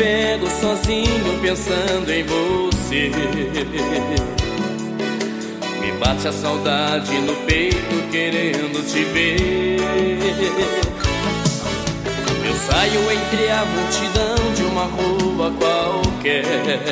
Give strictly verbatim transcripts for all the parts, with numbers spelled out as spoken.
pego sozinho pensando em você. Me bate a saudade no peito querendo te ver. Eu saio entre a multidão de uma rua qualquer,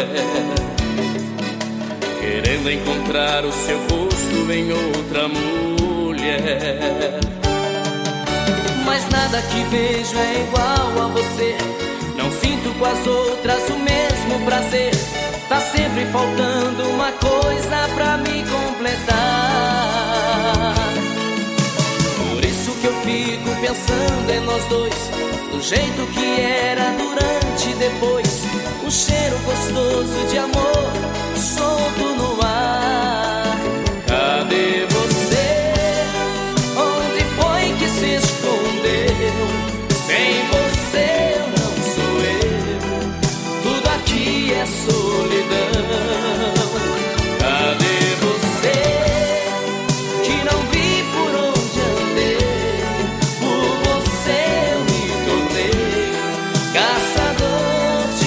querendo encontrar o seu rosto em outra mulher. Mas nada que vejo é igual a você. Não sinto com as outras o mesmo prazer. Tá sempre faltando uma coisa pra me completar. Por isso que eu fico pensando em nós dois, do jeito que era durante e depois. Um cheiro gostoso de amor solto no ar. Cadê você? Onde foi que se escondeu? Sem você eu não sou eu. Tudo aqui é solidão. Cadê você? Que não vi por onde andei. Por você eu me tornei caçador de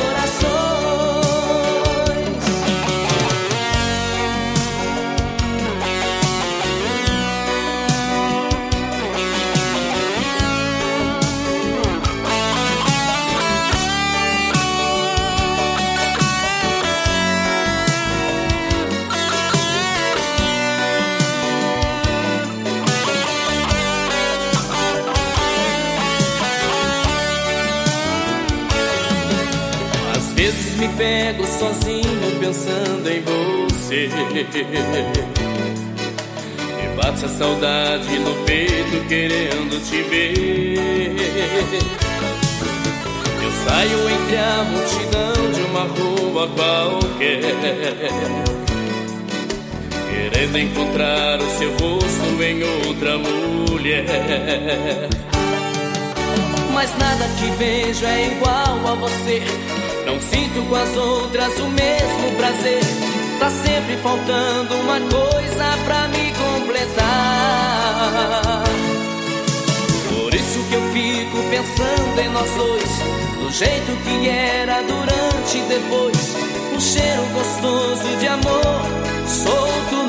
corações. Às vezes me pego sozinho pensando em você. Me bate a saudade no peito querendo te ver. Eu saio entre a multidão de uma rua qualquer, querendo encontrar o seu rosto em outra mulher. Mas nada que vejo é igual a você. Não sinto com as outras o mesmo prazer. Tá sempre faltando uma coisa pra me completar. Por isso que eu fico pensando em nós dois, do jeito que era durante e depois. Um cheiro gostoso de amor solto